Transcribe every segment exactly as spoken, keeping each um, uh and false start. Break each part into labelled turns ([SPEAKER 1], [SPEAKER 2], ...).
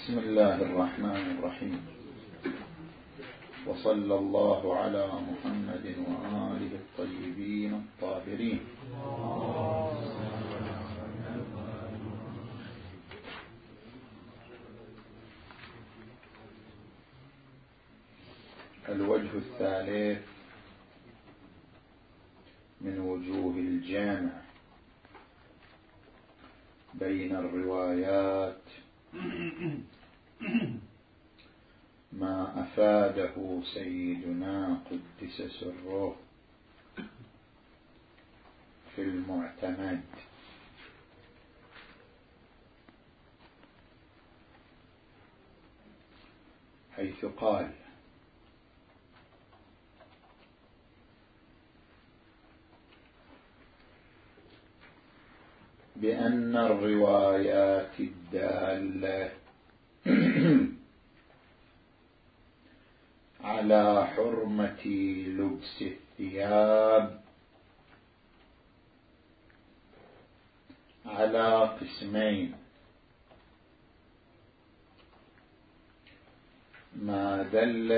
[SPEAKER 1] بسم الله الرحمن الرحيم، وصلى الله على محمد وآله الطيبين الطاهرين. الوجه الثالث من وجوه الجامع بين الروايات ما أفاده سيدنا قدس سره في المعتمد، حيث قال: بأن الروايات الدالة على حرمة لبس الثياب على قسمين: ما دل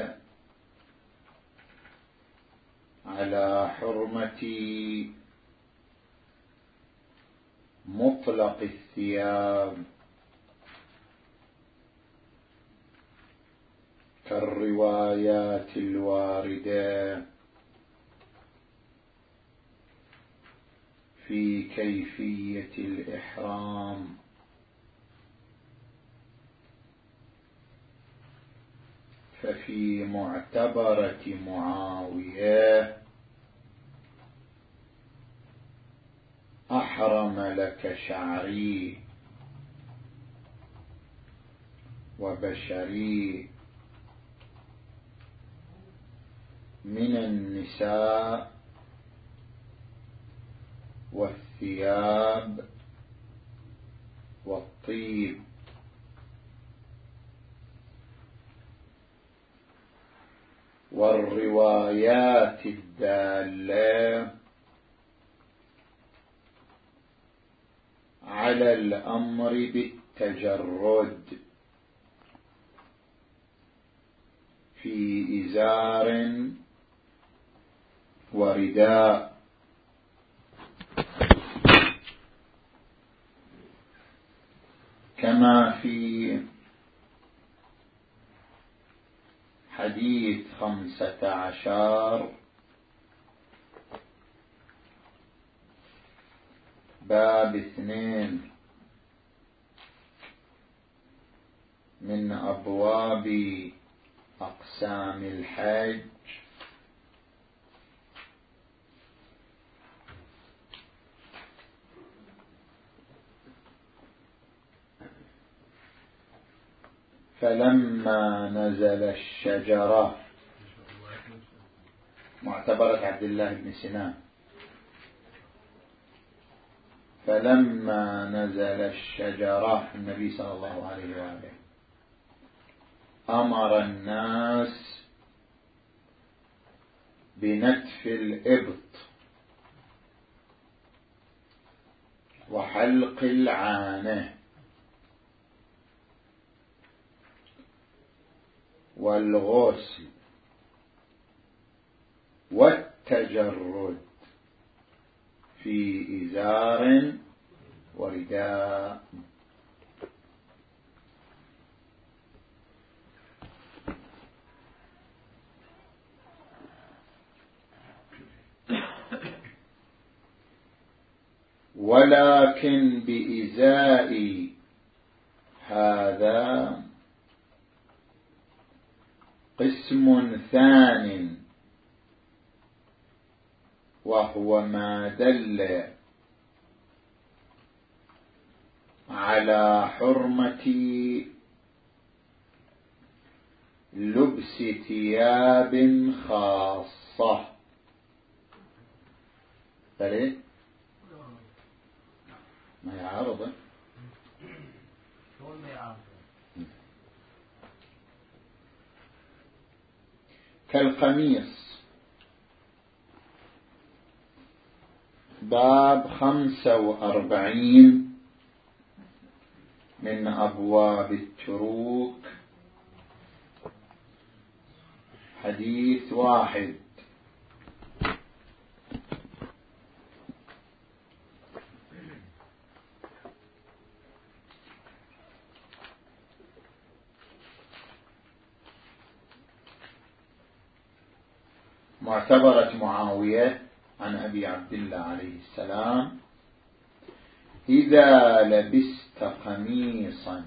[SPEAKER 1] على حرمة مطلق الثياب كالروايات الواردة في كيفية الإحرام، ففي معتبرة معاوية أحرم لك شعري وبشري من النساء والثياب والطيب، والروايات الدالة على الأمر بالتجرد في إزار ورداء، كما في حديث خمسة عشر باب اثنين من أبواب أقسام الحج، فلما نزل الشجرة، معتبرة عبد الله بن سنان، فلما نزل الشجرة النبي صلى الله عليه وآله أمر الناس بنتف الإبط وحلق العانة والغسل والتجرد في إزار ورداء. ولكن بإزاء هذا قسم ثان، وهو ما دل على حرمة لبس ثياب خاصة. بلى ما يعارضه كالقميص، باب خمسة وأربعين من أبواب التروك حديث واحد. معتبرة معاوية عن أبي عبد الله عليه السلام: إذا لبست قميصا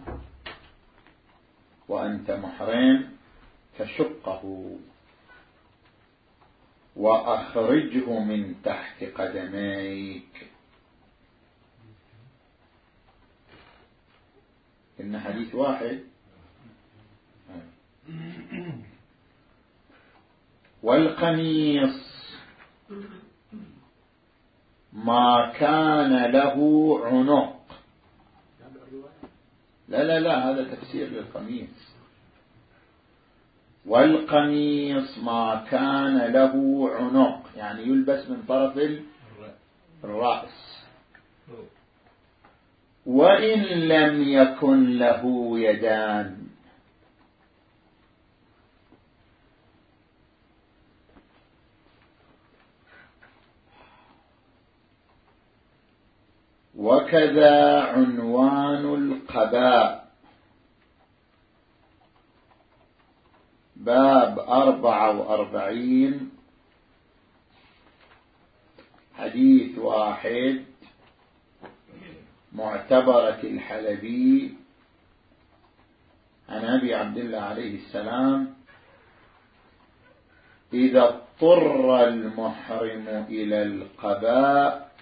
[SPEAKER 1] وأنت محرم فشقه وأخرجه من تحت قدميك. إن حديث واحد. والقميص ما كان له عنق. لا لا لا هذا تفسير للقميص. والقميص ما كان له عنق يعني يلبس من طرف الرأس، وإن لم يكن له يدان. وكذا عنوان القباء باب أربعة وأربعين حديث واحد. معتبرة الحلبي عن أبي عبد الله عليه السلام: إذا اضطر المحرم إلى القباء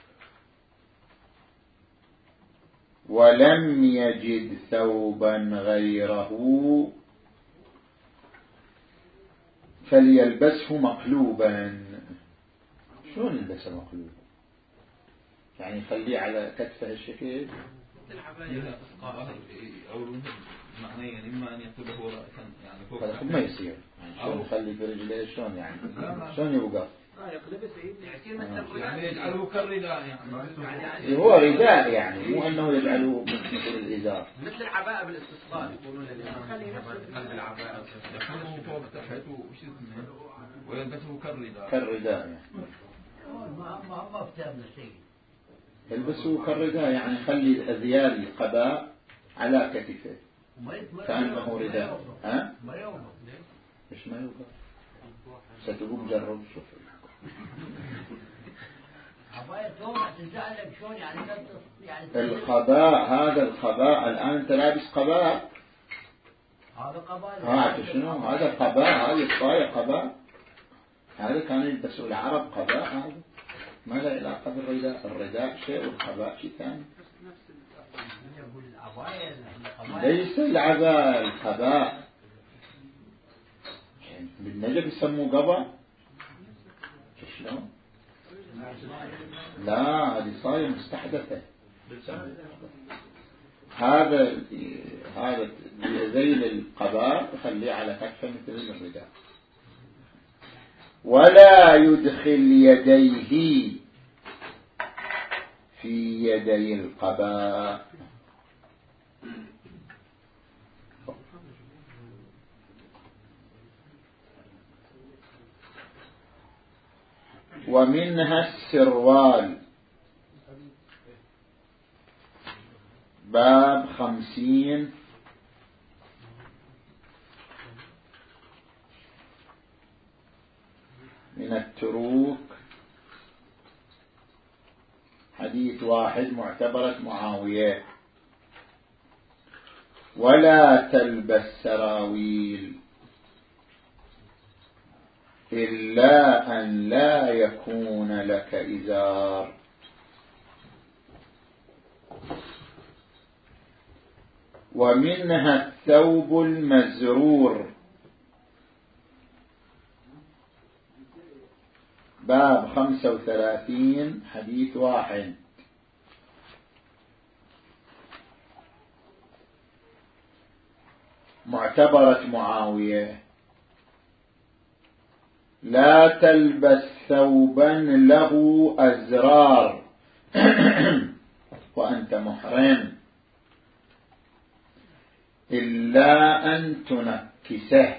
[SPEAKER 1] ولم يجد ثوبا غيره فليلبسه مقلوبا. شلون يلبسه مقلوبا؟ يعني يخليه على كتفه الشكل
[SPEAKER 2] معنى يعني إما أن يكون له رأسا يعني فوق
[SPEAKER 1] هذا ما يصير يعني شلون يخلي في رجليه شلون يعني شلون يوقف
[SPEAKER 2] يعني يجعله كالرداء يعني
[SPEAKER 1] هو رداء يعني مو أنه يجعله مثل الإزار
[SPEAKER 3] مثل العباءة بالاستصغار يقولون
[SPEAKER 2] قلب العباءة يكون فوق تحته وش اسمه ويلبسه كالرداء
[SPEAKER 1] كالرداء يعني
[SPEAKER 3] ما ما ما افتهمنا شيء.
[SPEAKER 1] يلبسه كالرداء يعني خلي الأذيال القباء على كتفه كأنه رداء. ها؟
[SPEAKER 3] ما يوقف.
[SPEAKER 1] مش ما يوقف. ستقوم جرب شوف.
[SPEAKER 3] عباية تومع تزعلك شلون يعني يعني
[SPEAKER 1] القباء هذا القباء الآن أنت لابس قباء.
[SPEAKER 3] هذا قباء.
[SPEAKER 1] ها شنو هذا قباء؟ هذه الصاية قباء. هذا كان يلبسوا العرب قباء. هذا ما له علاقة بالرداء. الرداء شيء والقباء شيء ثاني. ليس العباء القباء بالنجف يسموه قباء. شلون؟ لا هذه صاية مستحدثة. هذا هذا زي القباء يخليه على كتفه مثل الرداء. ولا يدخل يديه في يدي القباء. ومنها السروال باب خمسين من التروك حديث واحد. معتبرة معاوية: ولا تلبس سراويل إلا أن لا يكون لك إزار. ومنها الثوب المزرور باب خمسة وثلاثين حديث واحد. معتبرة معاوية: لا تلبس ثوبا له أزرار وأنت محرم إلا أن تنكسه.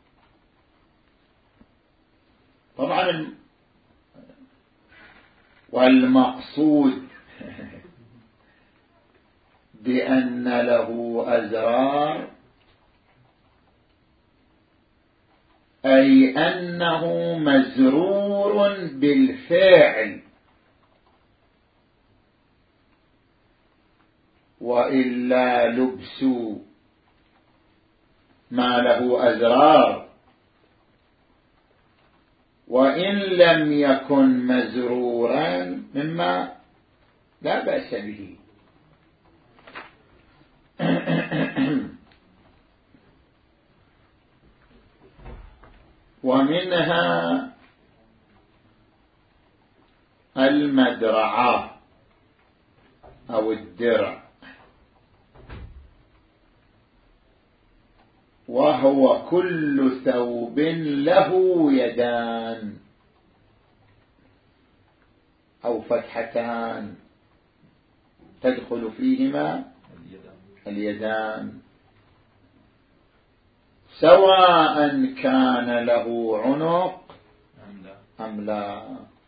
[SPEAKER 1] طبعا والمقصود بأن له أزرار أي أنه مزرور بالفعل، وإلا لبس ما له أزرار وإن لم يكن مزرورا مما لا بأس به. ومنها المدرعة أو الدرع، وهو كل ثوب له يدان أو فتحتان تدخل فيهما اليدان، سواء كان له عنق أم لا.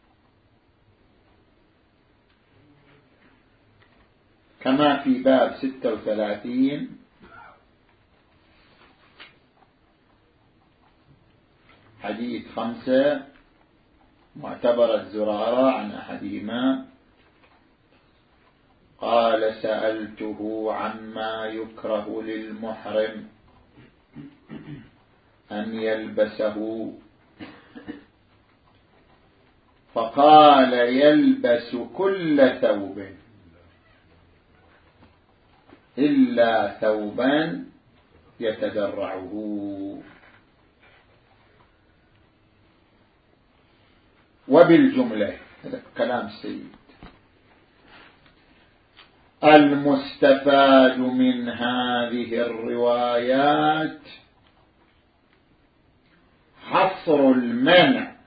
[SPEAKER 1] كما في باب ستة وثلاثين حديث خمسة معتبر الزرارة عن أحدهما قال سألته عما يكره للمحرم أن يلبسه، فقال يلبس كل ثوب إلا ثوبا يتدرعه. وبالجملة هذا كلام السيد المستفاد من هذه الروايات حصر المنع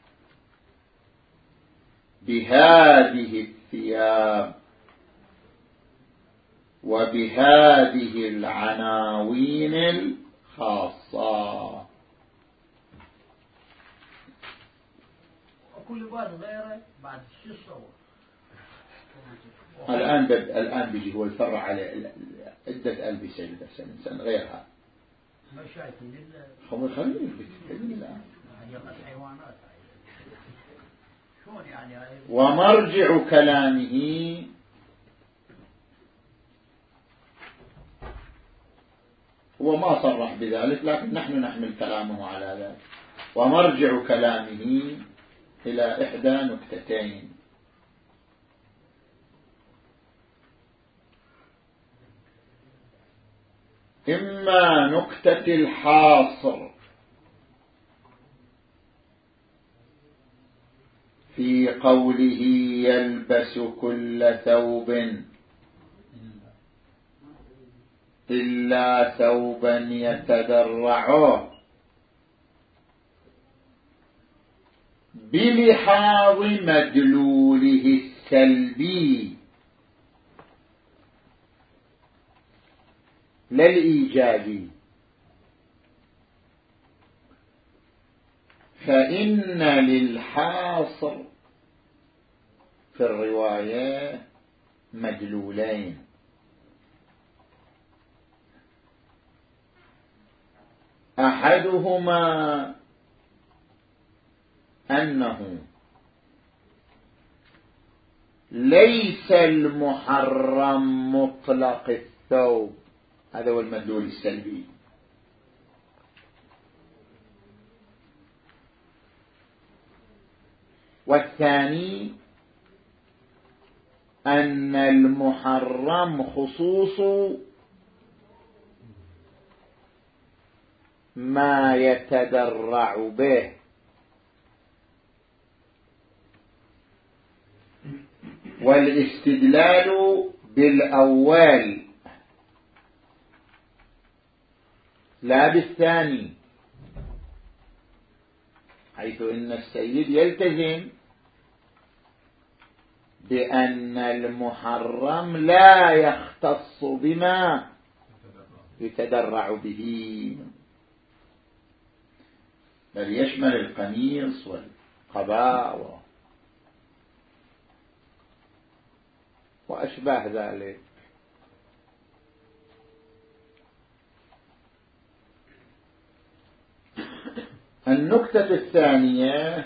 [SPEAKER 1] بهذه الثياب وبهذه العناوين الخاصة.
[SPEAKER 3] وكل بعض غيره بعد شو صور
[SPEAKER 1] الآن بد... الآن بيجي هو يفرع على عدة ألبسة يلبسها الإنسان غيرها.
[SPEAKER 3] ما شايفين
[SPEAKER 1] هم خليه يلبس
[SPEAKER 3] حيوانات شلون يعني.
[SPEAKER 1] ومرجع كلامه هو ما صرح بذلك، لكن نحن نحمل كلامه على ذلك. ومرجع كلامه إلى إحدى نكتتين: إما نكتة الحاصر في قوله يلبس كل ثوب إلا ثوبا يتدرعه بلحاظ مدلوله السلبي لا الإيجابي، فإن للحاصر في الرواية مدلولين: أحدهما أنه ليس المحرم مطلق الثوب، هذا هو المدلول السلبي. والثاني أن المحرم خصوص ما يتدرع به، والاستدلال بالأول لا بالثاني، حيث إن السيد يلتزم بأن المحرم لا يختص بما يتدرع به، بل يشمل القميص والقباء وأشباه ذلك. النكتة الثانية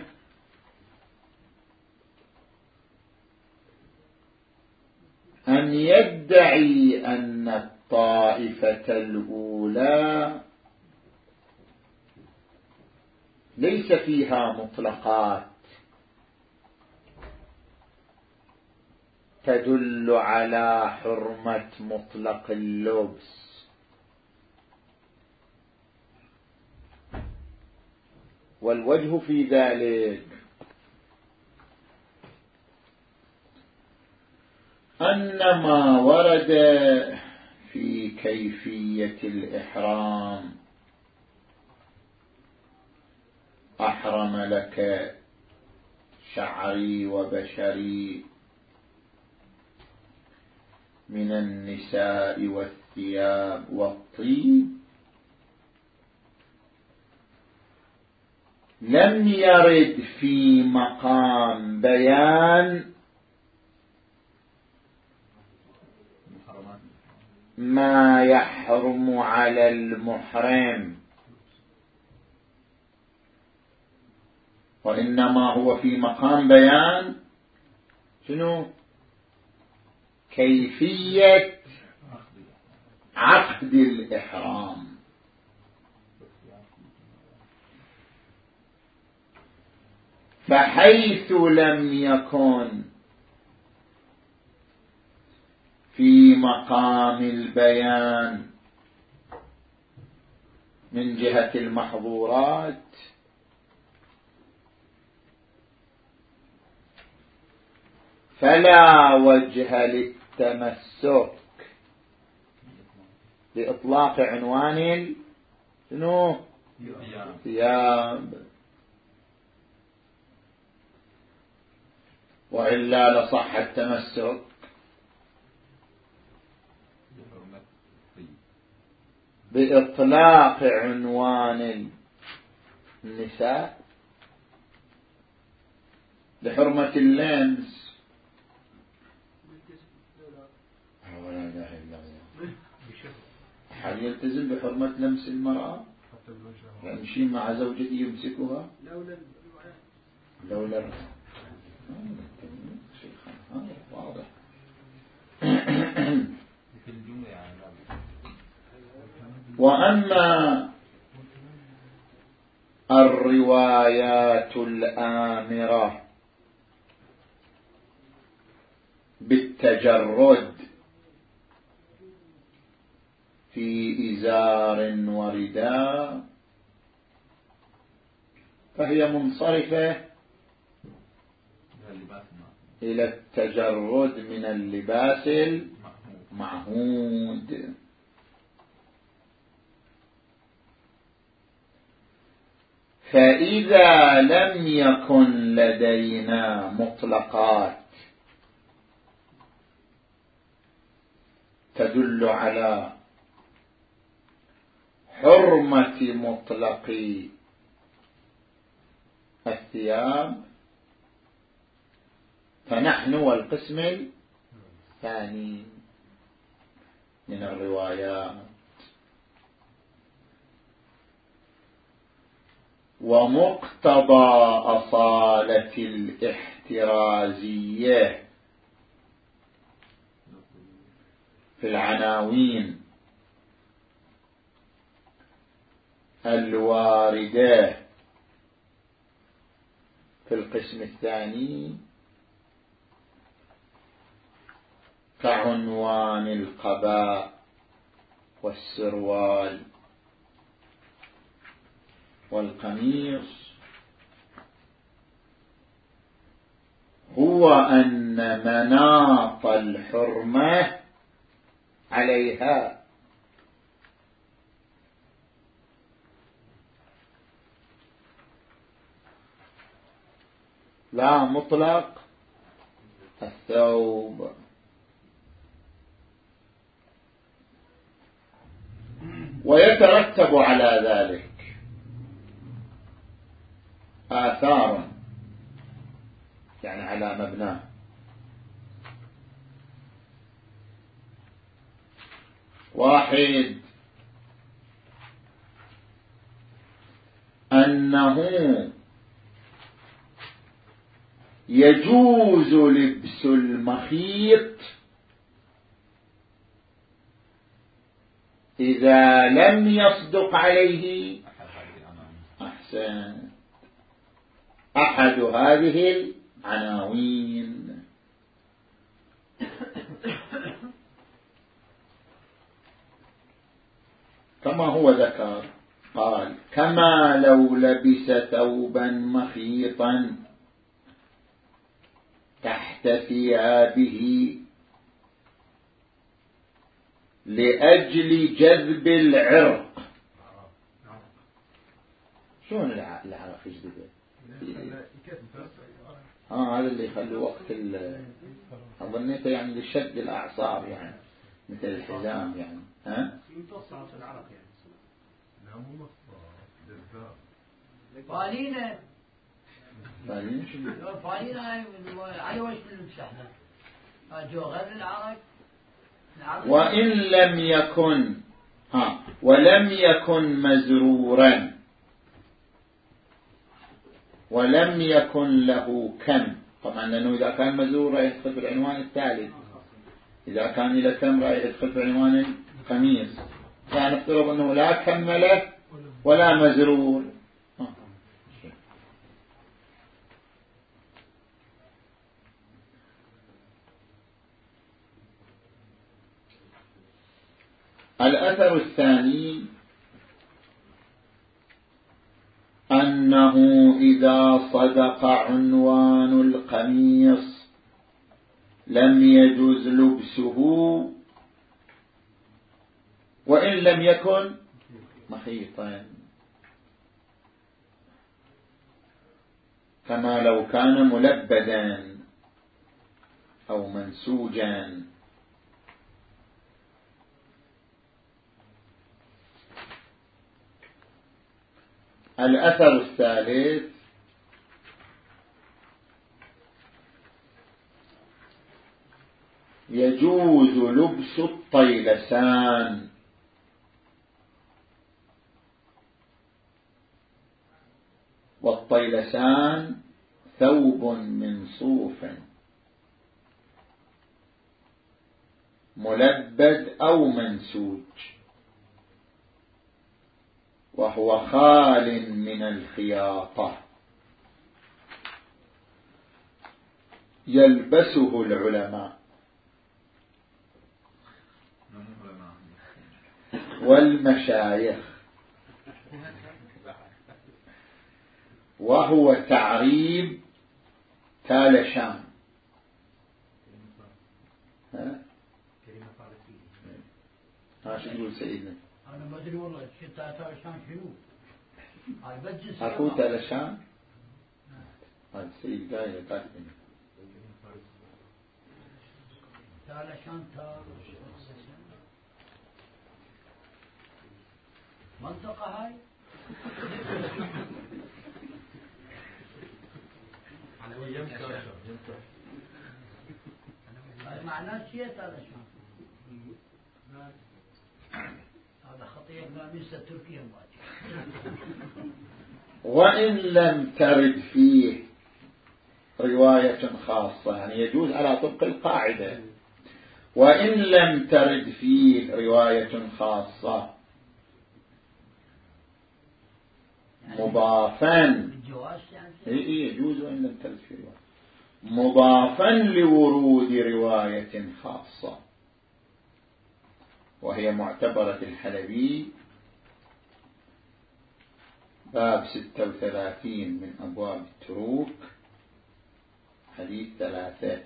[SPEAKER 1] أن يدعي أن الطائفة الأولى ليس فيها مطلقات تدل على حرمة مطلق اللبس، والوجه في ذلك أن ما ورد في كيفية الإحرام أحرم لك شعري وبشري من النساء والثياب والطيب لم يرد في مقام بيان ما يحرم على المحرم، وإنما هو في مقام بيان شنو؟ كيفية عقد الإحرام. فحيث لم يكن في مقام البيان من جهة المحظورات فلا وجه للتمسك بإطلاق عنوان شنو؟ ثياب، وإلا لصح التمسك بإطلاق عنوان النساء لحرمة اللمس. ولا إله إلا الله. هل يلتزم بحرمة لمس المرأة؟ يمشي مع زوجته يمسكها لولا هذا واضح. وأما الروايات الآمرة بالتجرد في إزار ورداء فهي منصرفة إلى التجرد من اللباس المعهود. فإذا لم يكن لدينا مطلقات تدل على حرمة مطلق الثياب فنحن والقسم الثاني من الروايات. ومقتضى أصالة الاحترازية في العناوين الواردة في القسم الثاني كعنوان القباء والسروال والقميص هو أن مناط الحرمة عليها لا مطلق الثوب. ويترتب على ذلك آثار يعني على مبناه. واحد أنه يجوز لبس المخيط إذا لم يصدق عليه أحسن أحد هذه العناوين. كما هو ذكر قال كما لو لبس ثوبا مخيطا تحت ثيابه لأجل جذب العرق. شلون العرق يجذبه؟ ها هذا اللي يخلي وقت أظنيته يعني لشد الأعصاب يعني مثل الحزام يعني ها
[SPEAKER 3] يمتص العرق يعني لا مو فالينا
[SPEAKER 1] فالينا شنو
[SPEAKER 3] فالينا على وجه المسحنا جو غير العرق.
[SPEAKER 1] وإن لم يكن ها ولم يكن مزرورا ولم يكن له كم. طبعا لأنه إذا كان مزرورا يدخل في العنوان الثالث، إذا كان إلى كم رأي يدخل في عنوان القميص. يعني نفترض أنه لا كم له ولا مزرور. الأثر الثاني أنه إذا صدق عنوان القميص لم يجوز لبسه وإن لم يكن مخيطا، كما لو كان ملبدا أو منسوجا. الأثر الثالث يجوز لبس الطيلسان، والطيلسان ثوب من صوف ملبد أو منسوج، وهو خال من الخياطة يلبسه العلماء والمشايخ، وهو تعريب تالشان. ها ها شو يقول سيدنا؟
[SPEAKER 3] أنا ما أدري والله شو تالشان شنو؟
[SPEAKER 1] أكو تالشان هذا السيد قايل قايل
[SPEAKER 3] تالشان منطقة هاي معناه شيء تالشان هذا خطية بناميسة تركيا.
[SPEAKER 1] وإن لم ترد فيه رواية خاصة، يعني يجوز على طبق القاعدة، وإن لم ترد فيه رواية خاصة مضافا يجوز وإن لم ترد فيه رواية مضافا لورود رواية خاصة، وهي معتبرة الحلبي باب ستة وثلاثين من أبواب التروك حديث ثلاثة.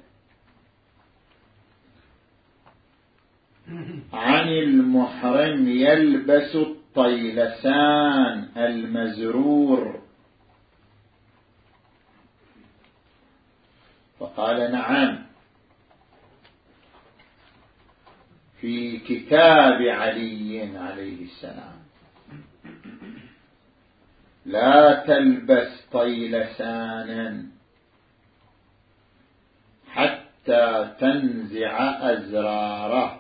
[SPEAKER 1] عن المحرم يلبس الطيلسان المزرور، فقال نعم في كتاب علي عليه السلام. لا تلبس طيلسانا حتى تنزع أزراره.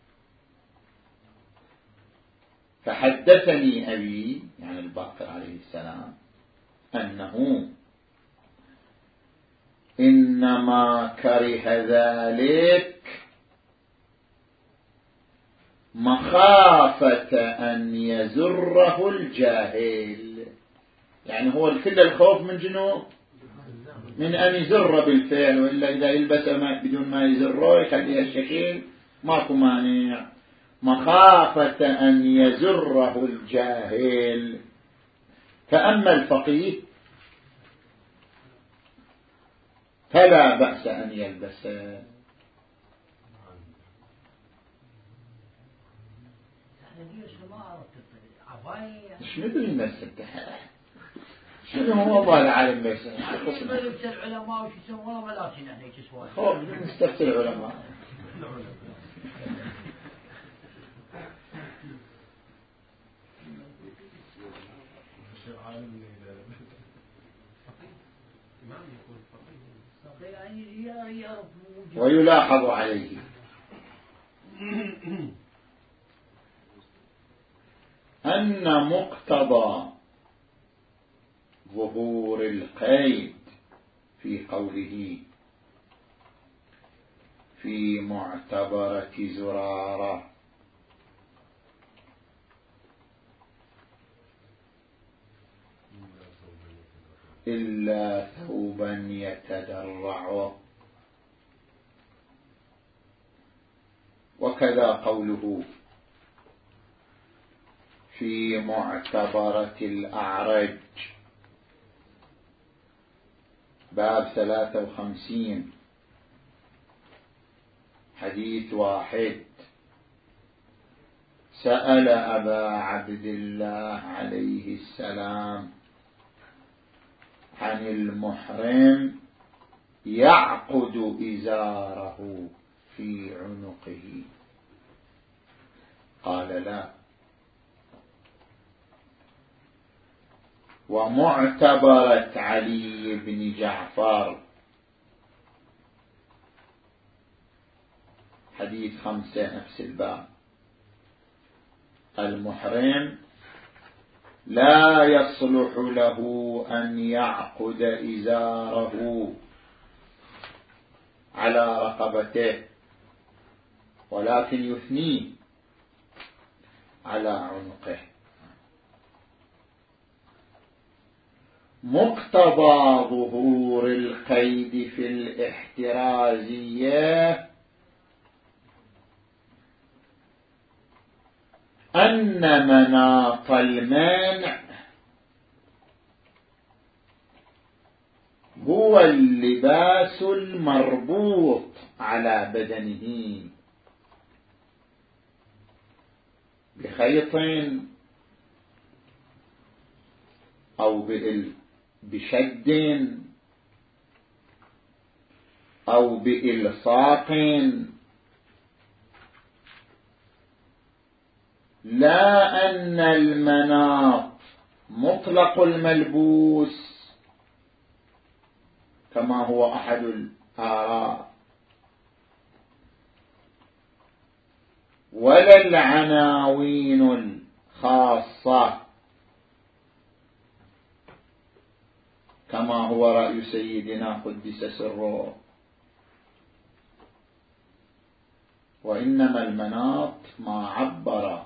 [SPEAKER 1] فحدثني أبي يعني الباقر عليه السلام أنه إنما كره ذلك مخافة أن يزره الجاهل، يعني هو كل الخوف من جنوب من أن يزر بالفعل، وإلا إذا يلبس ما بدون ما يزره يخليها الشكل ماكو مانع. مخافة أن يزره الجاهل. فأما الفقيه فلا بأس أن يلبسه. شنو بالمس التحت شنو هو الله العالم بس
[SPEAKER 3] لبس العلماء وش يسمونه ملاسين هيك سوالف.
[SPEAKER 1] خوف من مستفت العلماء. ويلاحظ عليه أن مقتضى ظهور القيد في قوله في معتبرة زرارة إلا ثوبا يتدرع، وكذا قوله في معتبرة الأعرج باب ثلاثة وخمسين حديث واحد: سأل أبا عبد الله عليه السلام عن المحرم يعقد إزاره في عنقه، قال لا. ومعتبرة علي بن جعفر حديث خمسة نفس الباب: المحرم لا يصلح له أن يعقد إزاره على رقبته، ولكن يثنيه على عنقه. مقتضى ظهور القيد في الاحترازية أن مناط المانع هو اللباس المربوط على بدنه بخيط أو بشد أو بإلصاق، لا أن المناط مطلق الملبوس كما هو أحد الآراء، ولا العناوين الخاصة كما هو رأي سيدنا قدس سره، وإنما المناط ما عبر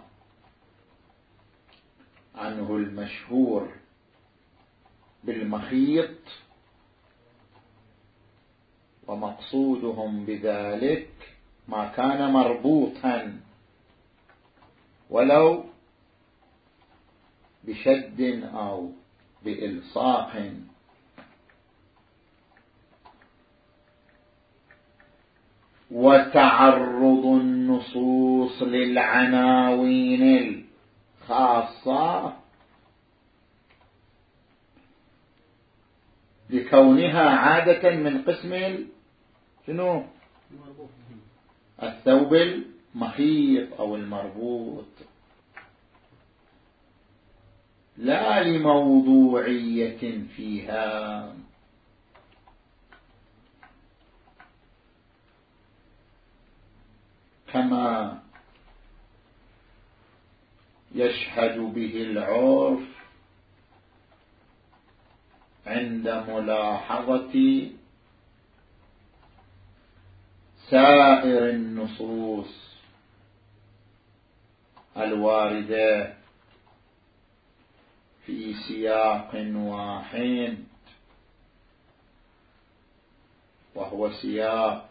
[SPEAKER 1] عنه المشهور بالمخيط، ومقصودهم بذلك ما كان مربوطا ولو بشد أو بإلصاق. وتعرض النصوص للعناوين الخاصة لكونها عادة من قسم شنو؟ الثوب المخيط أو المربوط. لا لموضوعية فيها. كما يشهد به العرف عند ملاحظة سائر النصوص الواردة في سياق واحد، وهو سياق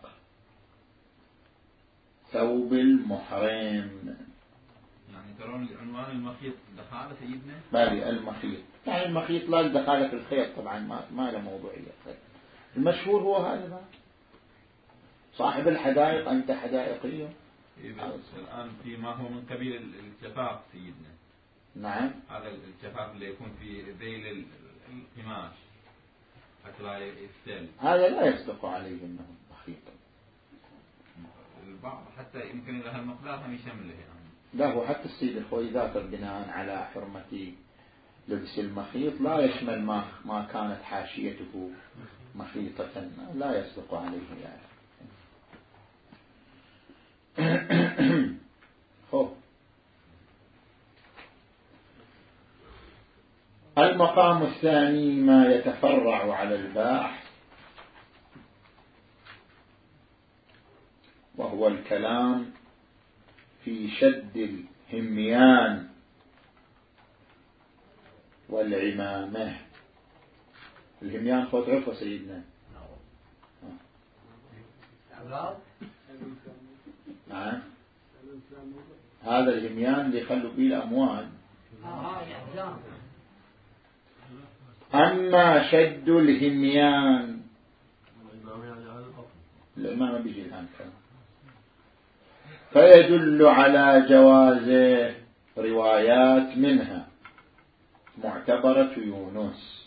[SPEAKER 1] ثوب المحرم.
[SPEAKER 2] يعني ترون عنوان المخيط دخالة سيدنا؟
[SPEAKER 1] بالي المخيط، يعني المخيط لا دخالة في الخيط طبعا، ما, ما له موضوعية. المشهور هو هذا، صاحب الحدائق أنت حدائقي.
[SPEAKER 2] الآن في ما هو من قبيل الجفاف سيدنا.
[SPEAKER 1] نعم،
[SPEAKER 2] هذا الجفاف اللي يكون في ذيل القماش حتى لا يفتل، هذا
[SPEAKER 1] لا يصدق عليه أنه مخيط.
[SPEAKER 2] البعض حتى يمكن لها المقدار هم يشمله يعني.
[SPEAKER 1] لا، هو حتى السيد الخوي ذاكر بناء على حرمة لبس المخيط لا يشمل ما, ما كانت حاشيته مخيطة، لا يصدق عليه يعني. المقام الثاني ما يتفرع على الباحث، وهو الكلام في شد الهميان والعمامة. الهميان خذ عفو سيدنا. نعم، هذا الهميان اللي يخلوا فيه الأموال. أما شد الهميان الإمام بيجي الآن فيدل على جواز روايات منها معتبرة يونس،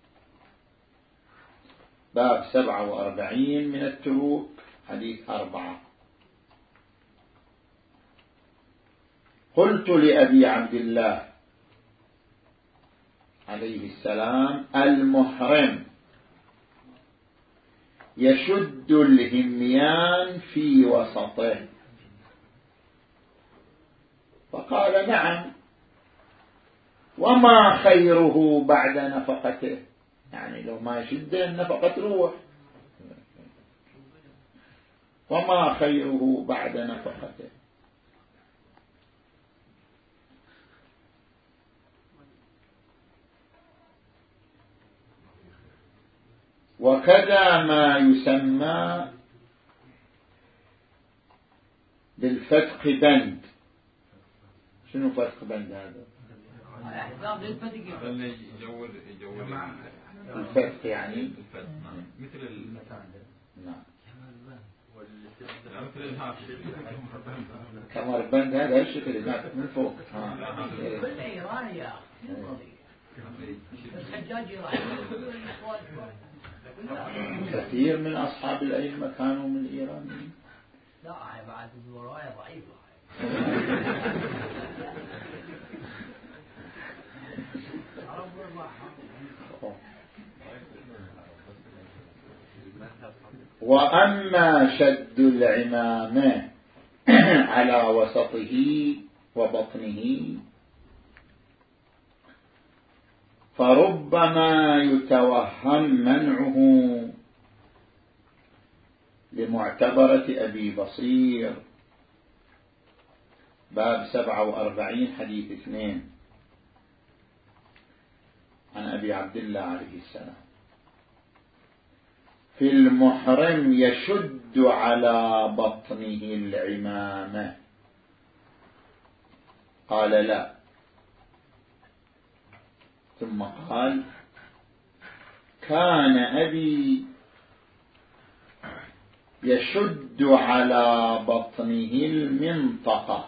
[SPEAKER 1] باب سبعة وأربعين من التروك، حديث أربعة. قلت لأبي عبد الله عليه السلام: المحرم يشد الهميان في وسطه؟ فقال: نعم، وما خيره بعد نفقته؟ يعني لو ما يشد النفقة تروح، وما خيره بعد نفقته؟ وكذا ما يسمى بالفتق بند. شنو فتق بند هذا؟ الفتق يعني
[SPEAKER 2] مثل
[SPEAKER 1] نعم
[SPEAKER 2] مثل الهاشم
[SPEAKER 1] كمر بند، هذا الشكل هناك من فوق.
[SPEAKER 3] كل إيران يا الحجاج
[SPEAKER 1] كثير من أصحاب الأئمة كانوا من إيران.
[SPEAKER 3] لا، بعد الرواية ضعيفة. وأما شد العمامة على وسطه وبطنه فربما يتوهم منعه لمعتبرة أبي بصير، باب سبعة وأربعين حديث اثنين، عن أبي عبد الله عليه السلام: في المحرم يشد على بطنه العمامة؟ قال: لا. ثم قال: كان أبي يشد على بطنه المنطقة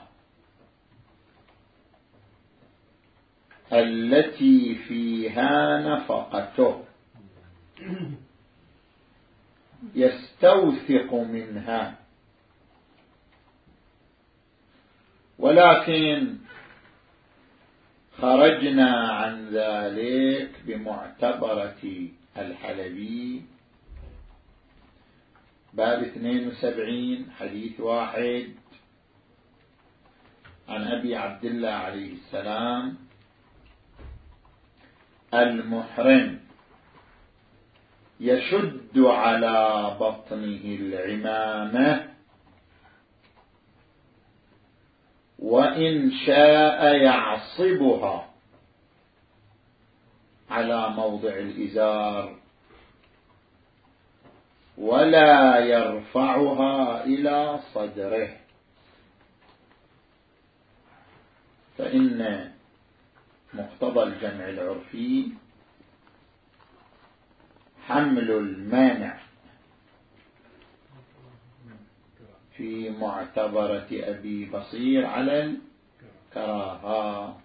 [SPEAKER 3] التي فيها نفقته يستوثق منها، ولكن
[SPEAKER 1] خرجنا عن ذلك بمعتبرة الحلبي باب اثنين وسبعين حديث واحد عن أبي عبد الله عليه السلام: المحرم يشد على بطنه العمامة وإن شاء يعصبها على موضع الإزار ولا يرفعها إلى صدره، فإن مقتضى الجمع العرفي حمل المانع في معتبرة أبي بصير على الكراهة،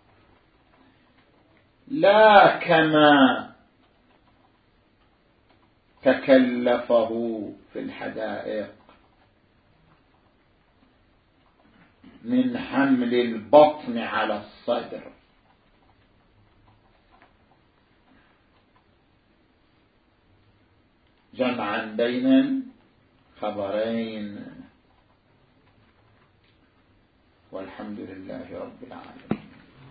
[SPEAKER 1] لا كما تكلفه في الحدائق من حمل البطن على الصدر، جمعا بين الخبرين. والحمد لله رب العالمين.